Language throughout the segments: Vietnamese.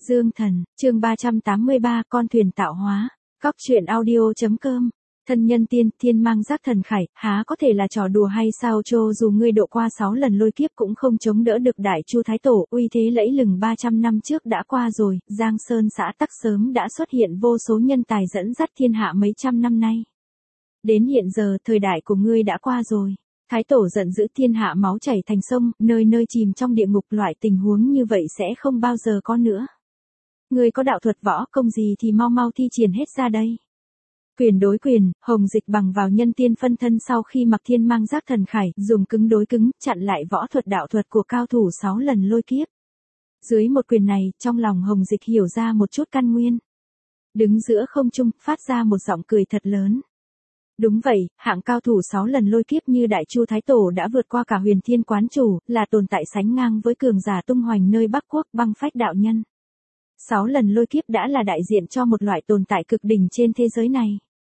Dương Thần, chương 383, con thuyền tạo hóa. Cóc truyện audio.com. Thân nhân tiên, thiên mang giác thần khải, há có thể là trò đùa hay sao? Cho dù ngươi độ qua 6 lần lôi kiếp cũng không chống đỡ được Đại Chu Thái Tổ, uy thế lẫy lừng 300 năm trước đã qua rồi, Giang Sơn xã Tắc sớm đã xuất hiện vô số nhân tài dẫn dắt thiên hạ mấy trăm năm nay. Đến hiện giờ, thời đại của ngươi đã qua rồi. Thái Tổ giận dữ, thiên hạ máu chảy thành sông, nơi nơi chìm trong địa ngục, loại tình huống như vậy sẽ không bao giờ có nữa. Ngươi có đạo thuật võ công gì thì mau mau thi triển hết ra đây. Quyền đối quyền, Hồng Dịch bằng vào nhân tiên phân thân sau khi mặc thiên mang giác thần khải, dùng cứng đối cứng, chặn lại võ thuật đạo thuật của cao thủ 6 lần lôi kiếp. Dưới một quyền này, trong lòng Hồng Dịch hiểu ra một chút căn nguyên. Đứng giữa không trung, phát ra một giọng cười thật lớn. Đúng vậy, hạng cao thủ 6 lần lôi kiếp như Đại Chu Thái Tổ đã vượt qua cả Huyền Thiên Quán Chủ, là tồn tại sánh ngang với cường giả tung hoành nơi Bắc Quốc, Băng Phách đạo nhân. 6 lần lôi kiếp đã là đại diện cho một loại tồn tại cực đỉnh trên thế giới này.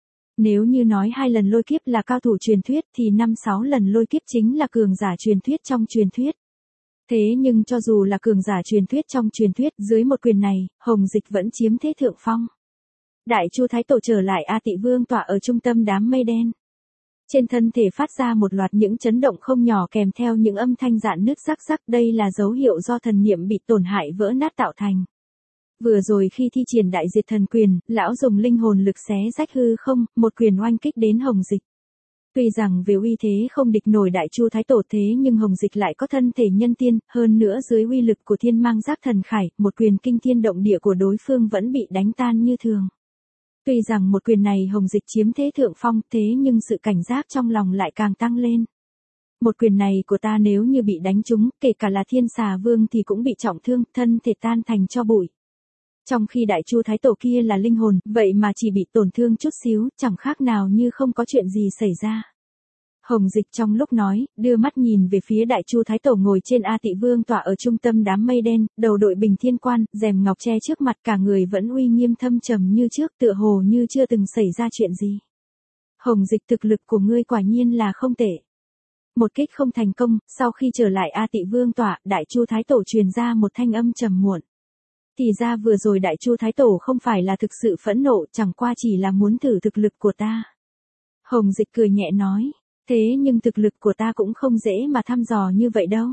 Nếu như nói 2 lần lôi kiếp là cao thủ truyền thuyết thì 5-6 lần lôi kiếp chính là cường giả truyền thuyết trong truyền thuyết. Thế nhưng cho dù là cường giả truyền thuyết trong truyền thuyết, dưới một quyền này, Hồng Dịch vẫn chiếm thế thượng phong. Đại Chu Thái Tổ trở lại A Tị Vương tọa ở trung tâm đám mây đen. Trên thân thể phát ra một loạt những chấn động không nhỏ kèm theo những âm thanh rạn nứt rắc rắc, đây là dấu hiệu do thần niệm bị tổn hại vỡ nát tạo thành. Vừa rồi khi thi triển đại diệt thần quyền, lão dùng linh hồn lực xé rách hư không, một quyền oanh kích đến Hồng Dịch. Tuy rằng về uy thế không địch nổi Đại Chu Thái Tổ thế nhưng Hồng Dịch lại có thân thể nhân tiên, hơn nữa dưới uy lực của thiên mang giác thần khải, một quyền kinh thiên động địa của đối phương vẫn bị đánh tan như thường. Tuy rằng một quyền này Hồng Dịch chiếm thế thượng phong, thế nhưng sự cảnh giác trong lòng lại càng tăng lên. Một quyền này của ta nếu như bị đánh trúng, kể cả là Thiên Xà Vương thì cũng bị trọng thương, thân thể tan thành tro bụi. Trong khi Đại Chu Thái Tổ kia là linh hồn, vậy mà chỉ bị tổn thương chút xíu, chẳng khác nào như không có chuyện gì xảy ra. Hồng Dịch trong lúc nói, đưa mắt nhìn về phía Đại Chu Thái Tổ ngồi trên A Tị Vương tọa ở trung tâm đám mây đen, đầu đội bình thiên quan, rèm ngọc che trước mặt, cả người vẫn uy nghiêm thâm trầm như trước, tựa hồ như chưa từng xảy ra chuyện gì. Hồng Dịch, thực lực của ngươi quả nhiên là không tệ. Một kích không thành công, sau khi trở lại A Tị Vương tọa, Đại Chu Thái Tổ truyền ra một thanh âm trầm muộn. Thì ra vừa rồi Đại Chu Thái Tổ không phải là thực sự phẫn nộ, chẳng qua chỉ là muốn thử thực lực của ta. Hồng Dịch cười nhẹ nói, thế nhưng thực lực của ta cũng không dễ mà thăm dò như vậy đâu.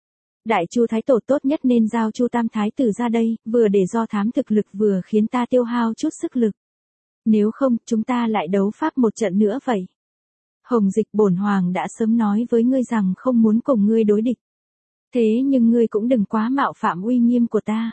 Đại Chu Thái Tổ, tốt nhất nên giao Chu Tam Thái Tử ra đây, vừa để do thám thực lực vừa khiến ta tiêu hao chút sức lực. Nếu không, chúng ta lại đấu pháp một trận nữa vậy. Hồng Dịch, bổn hoàng đã sớm nói với ngươi rằng không muốn cùng ngươi đối địch. Thế nhưng ngươi cũng đừng quá mạo phạm uy nghiêm của ta.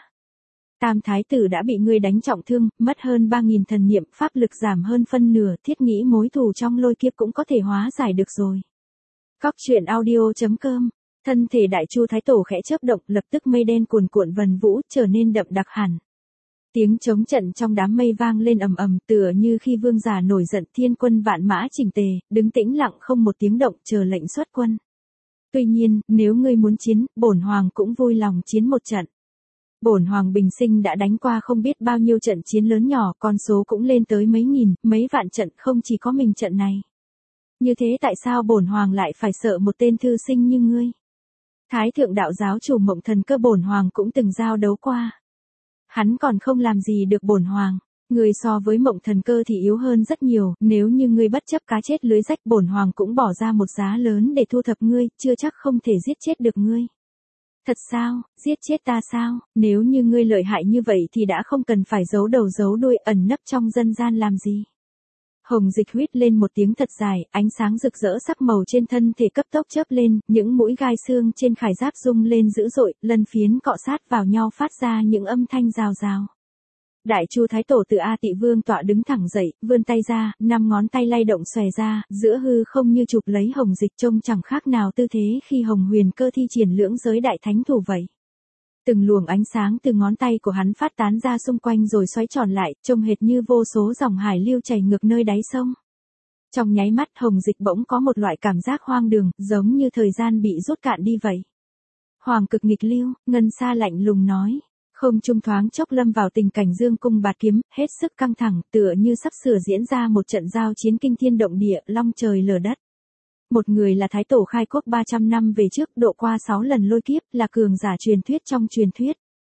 Tam Thái Tử đã bị ngươi đánh trọng thương, mất hơn 3.000 thần niệm, pháp lực giảm hơn phân nửa, thiết nghĩ mối thù trong lôi kiếp cũng có thể hóa giải được rồi. Cóc truyện audio.com. Thân thể Đại Chu Thái Tổ khẽ chớp động, lập tức mây đen cuồn cuộn vần vũ, trở nên đậm đặc hẳn. Tiếng trống trận trong đám mây vang lên ầm ầm, tựa như khi vương giả nổi giận, thiên quân vạn mã chỉnh tề, đứng tĩnh lặng không một tiếng động, chờ lệnh xuất quân. Tuy nhiên, nếu ngươi muốn chiến, bổn hoàng cũng vui lòng chiến một trận. Bổn hoàng bình sinh đã đánh qua không biết bao nhiêu trận chiến lớn nhỏ, con số cũng lên tới mấy nghìn, mấy vạn trận, không chỉ có mình trận này. Như thế tại sao bổn hoàng lại phải sợ một tên thư sinh như ngươi? Thái thượng đạo giáo chủ Mộng Thần Cơ bổn hoàng cũng từng giao đấu qua. Hắn còn không làm gì được bổn hoàng. Ngươi so với Mộng Thần Cơ thì yếu hơn rất nhiều, nếu như ngươi bất chấp cá chết lưới rách, bổn hoàng cũng bỏ ra một giá lớn để thu thập ngươi, chưa chắc không thể giết chết được ngươi. Thật sao, giết chết ta sao? Nếu như ngươi lợi hại như vậy thì đã không cần phải giấu đầu giấu đuôi, ẩn nấp trong dân gian làm gì. Hồng Dịch huýt lên một tiếng thật dài, ánh sáng rực rỡ sắc màu trên thân thể cấp tốc chớp lên, những mũi gai xương trên khải giáp rung lên dữ dội, lân phiến cọ sát vào nhau phát ra những âm thanh rào rào. Đại Chu Thái Tổ từ A Tị Vương tọa đứng thẳng dậy, vươn tay ra, 5 ngón tay lay động xòe ra, giữa hư không như chụp lấy Hồng Dịch, trông chẳng khác nào tư thế khi Hồng Huyền Cơ thi triển lưỡng giới đại thánh thủ vậy. Từng luồng ánh sáng từ ngón tay của hắn phát tán ra xung quanh rồi xoáy tròn lại, trông hệt như vô số dòng hải lưu chảy ngược nơi đáy sông. Trong nháy mắt Hồng Dịch bỗng có một loại cảm giác hoang đường, giống như thời gian bị rút cạn đi vậy. Hoàng cực nghịch lưu, Ngân Sa lạnh lùng nói. Không trung thoáng chốc lâm vào tình cảnh dương cung bạt kiếm, hết sức căng thẳng, tựa như sắp sửa diễn ra một trận giao chiến kinh thiên động địa, long trời lở đất. Một người là Thái Tổ khai quốc 300 năm về trước, độ qua 6 lần lôi kiếp, là cường giả truyền thuyết trong truyền thuyết.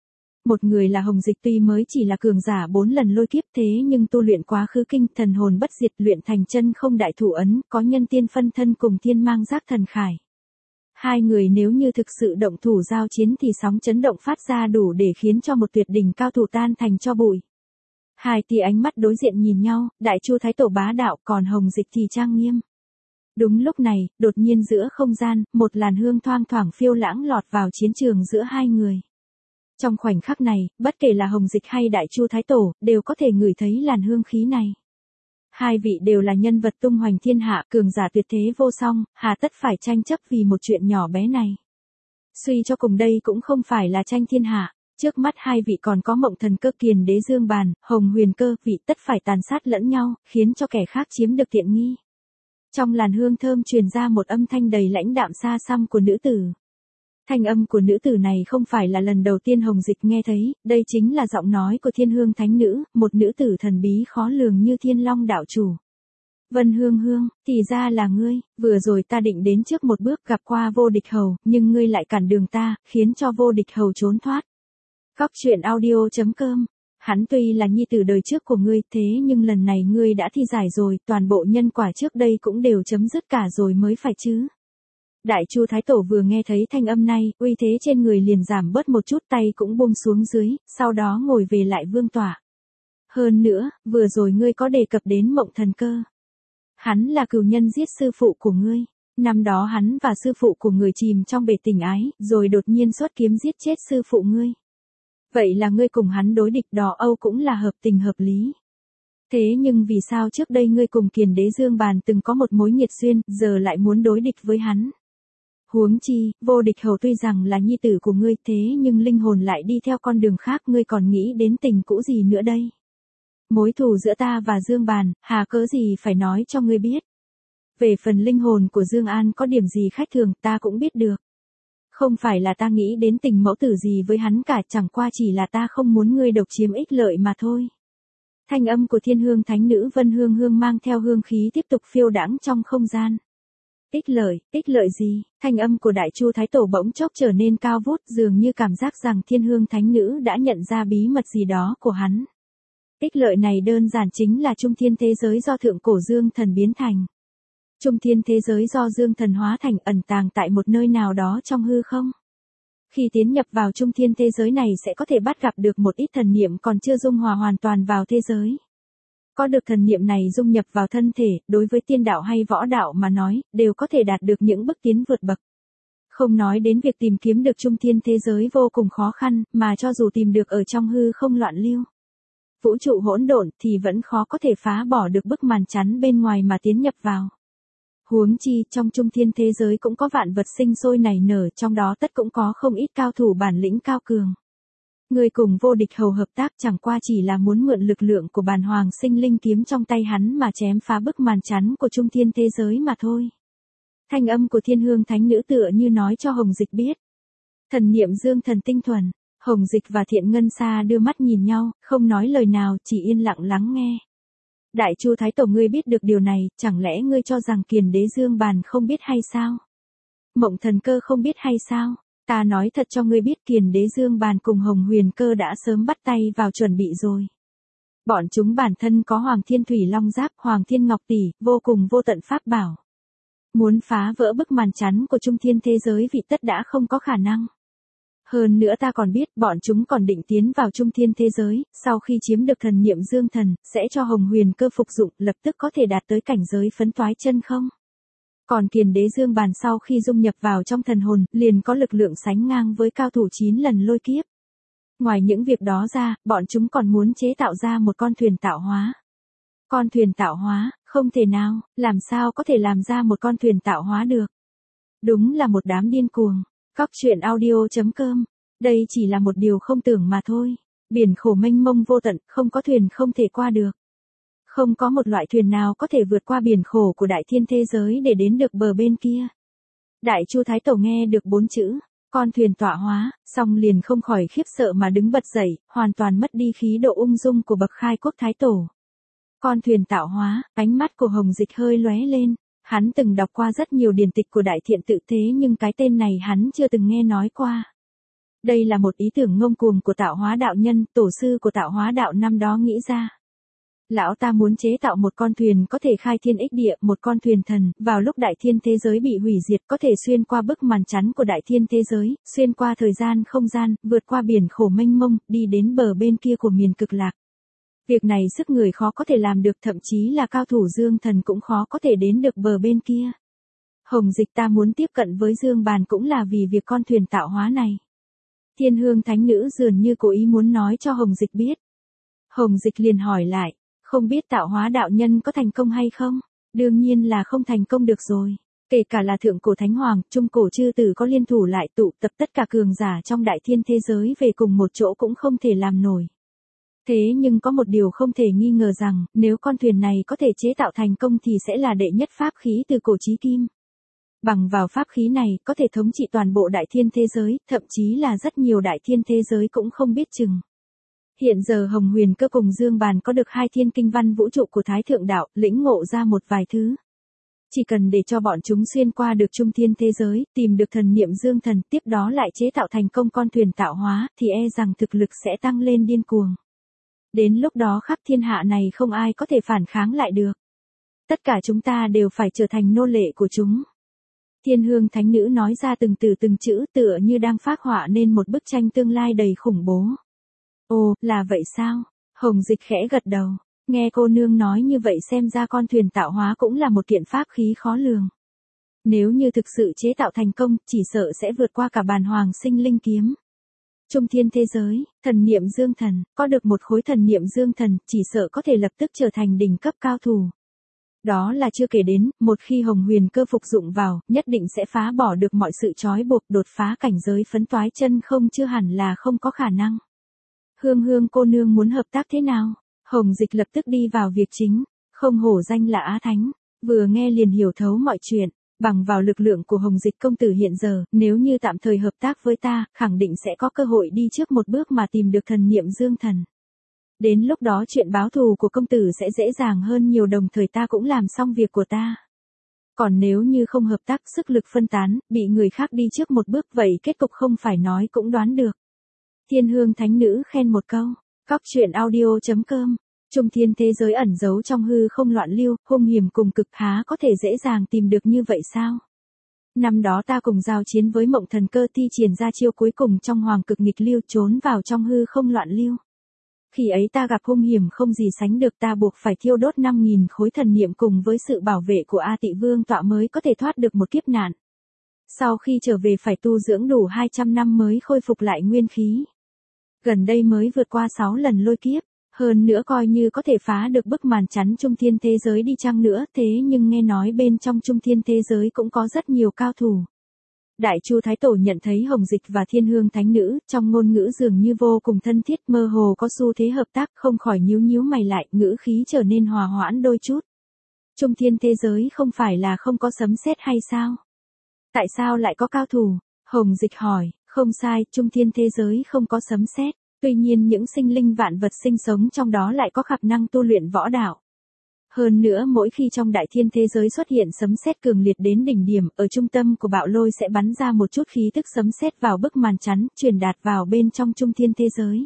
Một người là Hồng Dịch tuy mới chỉ là cường giả 4 lần lôi kiếp thế nhưng tu luyện quá khứ kinh thần hồn bất diệt luyện thành chân không đại thủ ấn, có nhân tiên phân thân cùng thiên mang giác thần khải. Hai người nếu như thực sự động thủ giao chiến thì sóng chấn động phát ra đủ để khiến cho một tuyệt đỉnh cao thủ tan thành tro bụi. Hai tia ánh mắt đối diện nhìn nhau, Đại Chu Thái Tổ bá đạo còn Hồng Dịch thì trang nghiêm. Đúng lúc này, đột nhiên giữa không gian, một làn hương thoang thoảng phiêu lãng lọt vào chiến trường giữa hai người. Trong khoảnh khắc này, bất kể là Hồng Dịch hay Đại Chu Thái Tổ, đều có thể ngửi thấy làn hương khí này. Hai vị đều là nhân vật tung hoành thiên hạ, cường giả tuyệt thế vô song, hà tất phải tranh chấp vì một chuyện nhỏ bé này. Suy cho cùng đây cũng không phải là tranh thiên hạ, trước mắt hai vị còn có Mộng Thần Cơ Kiền Đế Dương Bàn, Hồng Huyền Cơ, vị tất phải tàn sát lẫn nhau, khiến cho kẻ khác chiếm được tiện nghi. Trong làn hương thơm truyền ra một âm thanh đầy lãnh đạm xa xăm của nữ tử. Thanh âm của nữ tử này không phải là lần đầu tiên Hồng Dịch nghe thấy, đây chính là giọng nói của Thiên Hương Thánh Nữ, một nữ tử thần bí khó lường như Thiên Long đạo chủ. Vân Hương Hương, thì ra là ngươi, vừa rồi ta định đến trước một bước gặp qua Vô Địch Hầu, nhưng ngươi lại cản đường ta, khiến cho Vô Địch Hầu trốn thoát. Góc truyện audio.com. Hắn tuy là nhi tử đời trước của ngươi, thế nhưng lần này ngươi đã thi giải rồi, toàn bộ nhân quả trước đây cũng đều chấm dứt cả rồi mới phải chứ. Đại Chu Thái Tổ vừa nghe thấy thanh âm này, uy thế trên người liền giảm bớt một chút, tay cũng buông xuống dưới, sau đó ngồi về lại vương tọa. Hơn nữa, vừa rồi ngươi có đề cập đến Mộng Thần Cơ. Hắn là cừu nhân giết sư phụ của ngươi. Năm đó hắn và sư phụ của người chìm trong bể tình ái, rồi đột nhiên xuất kiếm giết chết sư phụ ngươi. Vậy là ngươi cùng hắn đối địch, đó Âu cũng là hợp tình hợp lý. Thế nhưng vì sao trước đây ngươi cùng Kiền Đế Dương Bàn từng có một mối nghiệt duyên, giờ lại muốn đối địch với hắn? Huống chi, Vô Địch Hầu tuy rằng là nhi tử của ngươi, thế nhưng linh hồn lại đi theo con đường khác, ngươi còn nghĩ đến tình cũ gì nữa đây? Mối thù giữa ta và Dương Bàn, hà cớ gì phải nói cho ngươi biết. Về phần linh hồn của Dương An có điểm gì khác thường, ta cũng biết được. Không phải là ta nghĩ đến tình mẫu tử gì với hắn cả, chẳng qua chỉ là ta không muốn ngươi độc chiếm ích lợi mà thôi. Thanh âm của Thiên Hương Thánh Nữ Vân Hương Hương mang theo hương khí tiếp tục phiêu đãng trong không gian. Ích lợi gì? Thanh âm của Đại Chu Thái Tổ bỗng chốc trở nên cao vút, dường như cảm giác rằng Thiên Hương Thánh Nữ đã nhận ra bí mật gì đó của hắn. Ích lợi này đơn giản chính là trung thiên thế giới do thượng cổ Dương Thần biến thành. Trung thiên thế giới do Dương Thần hóa thành ẩn tàng tại một nơi nào đó trong hư không. Khi tiến nhập vào trung thiên thế giới này sẽ có thể bắt gặp được một ít thần niệm còn chưa dung hòa hoàn toàn vào thế giới. Có được thần niệm này dung nhập vào thân thể, đối với tiên đạo hay võ đạo mà nói, đều có thể đạt được những bước tiến vượt bậc. Không nói đến việc tìm kiếm được trung thiên thế giới vô cùng khó khăn, mà cho dù tìm được ở trong hư không loạn lưu, vũ trụ hỗn độn thì vẫn khó có thể phá bỏ được bức màn chắn bên ngoài mà tiến nhập vào. Huống chi, trong trung thiên thế giới cũng có vạn vật sinh sôi nảy nở, trong đó tất cũng có không ít cao thủ bản lĩnh cao cường. Ngươi cùng Vô Địch Hầu hợp tác chẳng qua chỉ là muốn mượn lực lượng của Bàn Hoàng Sinh Linh kiếm trong tay hắn mà chém phá bức màn chắn của trung thiên thế giới mà thôi. Thanh âm của Thiên Hương Thánh Nữ tựa như nói cho Hồng Dịch biết. Thần niệm Dương Thần tinh thuần, Hồng Dịch và Thiện Ngân Sa đưa mắt nhìn nhau, không nói lời nào, chỉ yên lặng lắng nghe. Đại Chu Thái Tổ, ngươi biết được điều này, chẳng lẽ ngươi cho rằng Kiền Đế Dương Bàn không biết hay sao? Mộng Thần Cơ không biết hay sao? Ta nói thật cho ngươi biết, Kiền Đế Dương Bàn cùng Hồng Huyền Cơ đã sớm bắt tay vào chuẩn bị rồi. Bọn chúng bản thân có Hoàng Thiên Thủy Long Giáp, Hoàng Thiên Ngọc Tỷ, vô cùng vô tận pháp bảo. Muốn phá vỡ bức màn chắn của trung thiên thế giới vị tất đã không có khả năng. Hơn nữa ta còn biết bọn chúng còn định tiến vào trung thiên thế giới, sau khi chiếm được thần niệm Dương Thần, sẽ cho Hồng Huyền Cơ phục dụng, lập tức có thể đạt tới cảnh giới phấn toái chân không. Còn Kiền Đế Dương Bàn sau khi dung nhập vào trong thần hồn, liền có lực lượng sánh ngang với cao thủ 9 lần lôi kiếp. Ngoài những việc đó ra, bọn chúng còn muốn chế tạo ra một con thuyền tạo hóa. Con thuyền tạo hóa, không thể nào, làm sao có thể làm ra một con thuyền tạo hóa được. Đúng là một đám điên cuồng. Góc truyện audio.com. Đây chỉ là một điều không tưởng mà thôi. Biển khổ mênh mông vô tận, không có thuyền không thể qua được. Không có một loại thuyền nào có thể vượt qua biển khổ của đại thiên thế giới để đến được bờ bên kia. Đại Chu Thái Tổ nghe được 4 chữ, con thuyền tọa hóa, xong liền không khỏi khiếp sợ mà đứng bật dậy, hoàn toàn mất đi khí độ ung dung của bậc khai quốc Thái Tổ. Con thuyền tạo hóa, ánh mắt của Hồng Dịch hơi lóe lên. Hắn từng đọc qua rất nhiều điển tịch của Đại Thiện Tự, thế nhưng cái tên này hắn chưa từng nghe nói qua. Đây là một ý tưởng ngông cuồng của tạo hóa đạo nhân, tổ sư của tạo hóa đạo năm đó nghĩ ra. Lão ta muốn chế tạo một con thuyền có thể khai thiên ích địa, một con thuyền thần, vào lúc đại thiên thế giới bị hủy diệt có thể xuyên qua bức màn chắn của đại thiên thế giới, xuyên qua thời gian không gian, vượt qua biển khổ mênh mông, đi đến bờ bên kia của miền cực lạc. Việc này sức người khó có thể làm được, thậm chí là cao thủ dương thần cũng khó có thể đến được bờ bên kia. Hồng Dịch ta muốn tiếp cận với Dương Bàn cũng là vì việc con thuyền tạo hóa này. Thiên Hương Thánh Nữ dường như cố ý muốn nói cho Hồng Dịch biết. Hồng Dịch liền hỏi lại, không biết tạo hóa đạo nhân có thành công hay không? Đương nhiên là không thành công được rồi. Kể cả là thượng cổ thánh hoàng, trung cổ chư tử có liên thủ lại tụ tập tất cả cường giả trong đại thiên thế giới về cùng một chỗ cũng không thể làm nổi. Thế nhưng có một điều không thể nghi ngờ rằng, nếu con thuyền này có thể chế tạo thành công thì sẽ là đệ nhất pháp khí từ cổ chí kim. Bằng vào pháp khí này, có thể thống trị toàn bộ đại thiên thế giới, thậm chí là rất nhiều đại thiên thế giới cũng không biết chừng. Hiện giờ Hồng Huyền Cơ cùng Dương Bàn có được 2 thiên kinh văn vũ trụ của Thái Thượng Đạo, lĩnh ngộ ra một vài thứ. Chỉ cần để cho bọn chúng xuyên qua được trung thiên thế giới, tìm được thần niệm Dương Thần, tiếp đó lại chế tạo thành công con thuyền tạo hóa, thì e rằng thực lực sẽ tăng lên điên cuồng. Đến lúc đó khắp thiên hạ này không ai có thể phản kháng lại được. Tất cả chúng ta đều phải trở thành nô lệ của chúng. Thiên Hương Thánh Nữ nói ra từng từ từng chữ tựa như đang phác họa nên một bức tranh tương lai đầy khủng bố. Ồ, là vậy sao? Hồng Dịch khẽ gật đầu. Nghe cô nương nói như vậy xem ra con thuyền tạo hóa cũng là một kiện pháp khí khó lường. Nếu như thực sự chế tạo thành công, chỉ sợ sẽ vượt qua cả bàn hoàng sinh linh kiếm. Trung thiên thế giới, thần niệm Dương Thần, có được một khối thần niệm Dương Thần, chỉ sợ có thể lập tức trở thành đỉnh cấp cao thủ. Đó là chưa kể đến, một khi Hồng Huyền Cơ phục dụng vào, nhất định sẽ phá bỏ được mọi sự trói buộc, đột phá cảnh giới phấn toái chân không, chưa hẳn là không có khả năng. Hương cô nương muốn hợp tác thế nào? Hồng Dịch lập tức đi vào việc chính, không hổ danh là Á Thánh, vừa nghe liền hiểu thấu mọi chuyện, bằng vào lực lượng của Hồng Dịch công tử hiện giờ, nếu như tạm thời hợp tác với ta, khẳng định sẽ có cơ hội đi trước một bước mà tìm được thần niệm Dương Thần. Đến lúc đó chuyện báo thù của công tử sẽ dễ dàng hơn nhiều, đồng thời ta cũng làm xong việc của ta. Còn nếu như không hợp tác, sức lực phân tán, bị người khác đi trước một bước, vậy kết cục không phải nói cũng đoán được. Thiên Hương Thánh Nữ khen một câu. Cóc truyện audio.com. Trung thiên thế giới ẩn giấu trong hư không loạn lưu, hung hiểm cùng cực, há có thể dễ dàng tìm được như vậy sao? Năm đó ta cùng giao chiến với Mộng Thần Cơ, thi triển ra chiêu cuối cùng trong hoàng cực nghịch lưu, trốn vào trong hư không loạn lưu. Khi ấy ta gặp hung hiểm không gì sánh được, ta buộc phải thiêu đốt 5.000 khối thần niệm cùng với sự bảo vệ của A Tị Vương tọa mới có thể thoát được một kiếp nạn. Sau khi trở về phải tu dưỡng đủ 200 năm mới khôi phục lại nguyên khí. Gần đây mới vượt qua 6 lần lôi kiếp, hơn nữa coi như có thể phá được bức màn chắn trung thiên thế giới đi chăng nữa, thế nhưng nghe nói bên trong trung thiên thế giới cũng có rất nhiều cao thủ. Đại Chu Thái Tổ nhận thấy Hồng Dịch và Thiên Hương Thánh Nữ trong ngôn ngữ dường như vô cùng thân thiết, mơ hồ có xu thế hợp tác, không khỏi nhíu nhíu mày lại, ngữ khí trở nên hòa hoãn đôi chút. Trung thiên thế giới không phải là không có sấm sét hay sao? Tại sao lại có cao thủ? Hồng Dịch hỏi. Không sai, trung thiên thế giới không có sấm sét, tuy nhiên những sinh linh vạn vật sinh sống trong đó lại có khả năng tu luyện võ đạo. Hơn nữa mỗi khi trong đại thiên thế giới xuất hiện sấm sét cường liệt đến đỉnh điểm, ở trung tâm của bạo lôi sẽ bắn ra một chút khí tức sấm sét vào bức màn chắn, truyền đạt vào bên trong trung thiên thế giới.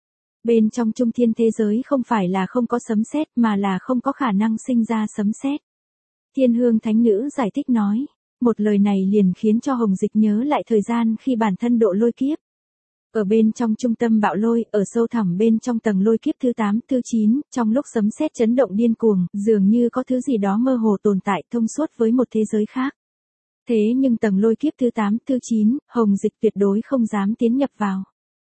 Bên trong trung thiên thế giới không phải là không có sấm sét mà là không có khả năng sinh ra sấm sét. Thiên Hương Thánh Nữ giải thích nói. Một lời này liền khiến cho Hồng Dịch nhớ lại thời gian khi bản thân độ lôi kiếp. Ở bên trong trung tâm bạo lôi, ở sâu thẳm bên trong tầng lôi kiếp thứ 8, thứ 9, trong lúc sấm sét chấn động điên cuồng, dường như có thứ gì đó mơ hồ tồn tại thông suốt với một thế giới khác. Thế nhưng tầng lôi kiếp thứ 8, thứ 9, Hồng Dịch tuyệt đối không dám tiến nhập vào.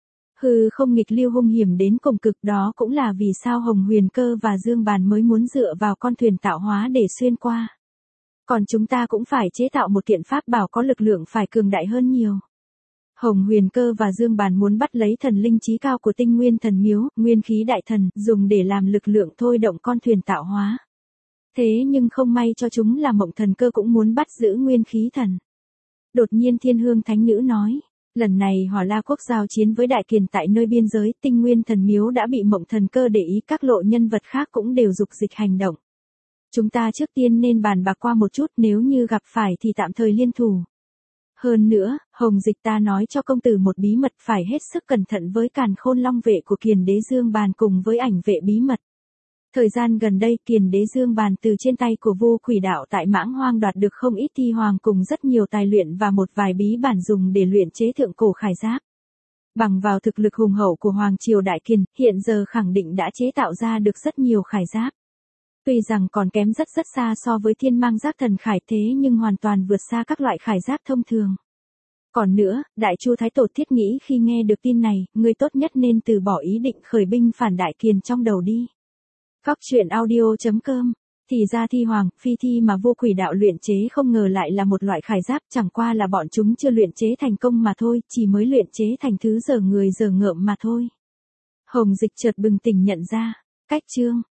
Hư không nghịch lưu hung hiểm đến cùng cực, đó cũng là vì sao Hồng Huyền Cơ và Dương Bàn mới muốn dựa vào con thuyền tạo hóa để xuyên qua. Còn chúng ta cũng phải chế tạo một kiện pháp bảo có lực lượng phải cường đại hơn nhiều. Hồng Huyền Cơ và Dương Bàn muốn bắt lấy thần linh chí cao của Tinh Nguyên Thần Miếu, nguyên khí đại thần, dùng để làm lực lượng thôi động con thuyền tạo hóa. Thế nhưng không may cho chúng là Mộng Thần Cơ cũng muốn bắt giữ nguyên khí thần. Đột nhiên Thiên Hương Thánh Nữ nói, lần này Hỏa La Quốc giao chiến với Đại Kiền tại nơi biên giới, Tinh Nguyên Thần Miếu đã bị Mộng Thần Cơ để ý, các lộ nhân vật khác cũng đều dục dịch hành động. Chúng ta trước tiên nên bàn bạc qua một chút, nếu như gặp phải thì tạm thời liên thủ. Hơn nữa, Hồng Dịch ta nói cho công tử một bí mật phải hết sức cẩn thận với Càn Khôn Long vệ của Kiền Đế Dương Bàn cùng với ảnh vệ bí mật. Thời gian gần đây Kiền Đế Dương Bàn từ trên tay của Vô Quỷ Đạo tại Mãng Hoang đoạt được không ít thi hoàng cùng rất nhiều tài luyện và một vài bí bản dùng để luyện chế thượng cổ khải giáp. Bằng vào thực lực hùng hậu của Hoàng Triều Đại Kiền, hiện giờ khẳng định đã chế tạo ra được rất nhiều khải giáp. Tuy rằng còn kém rất xa so với thiên mang giáp thần khải thế nhưng hoàn toàn vượt xa các loại khải giáp thông thường. Còn nữa, Đại Chu Thái Tổ thiết nghĩ khi nghe được tin này, người tốt nhất nên từ bỏ ý định khởi binh phản Đại Kiền trong đầu đi. Góc truyện audio.com. Thì ra thi hoàng, phi thi mà Vô Quỷ Đạo luyện chế không ngờ lại là một loại khải giáp, chẳng qua là bọn chúng chưa luyện chế thành công mà thôi, chỉ mới luyện chế thành thứ dở người dở ngợm mà thôi. Hồng Dịch chợt bừng tỉnh nhận ra, cách chương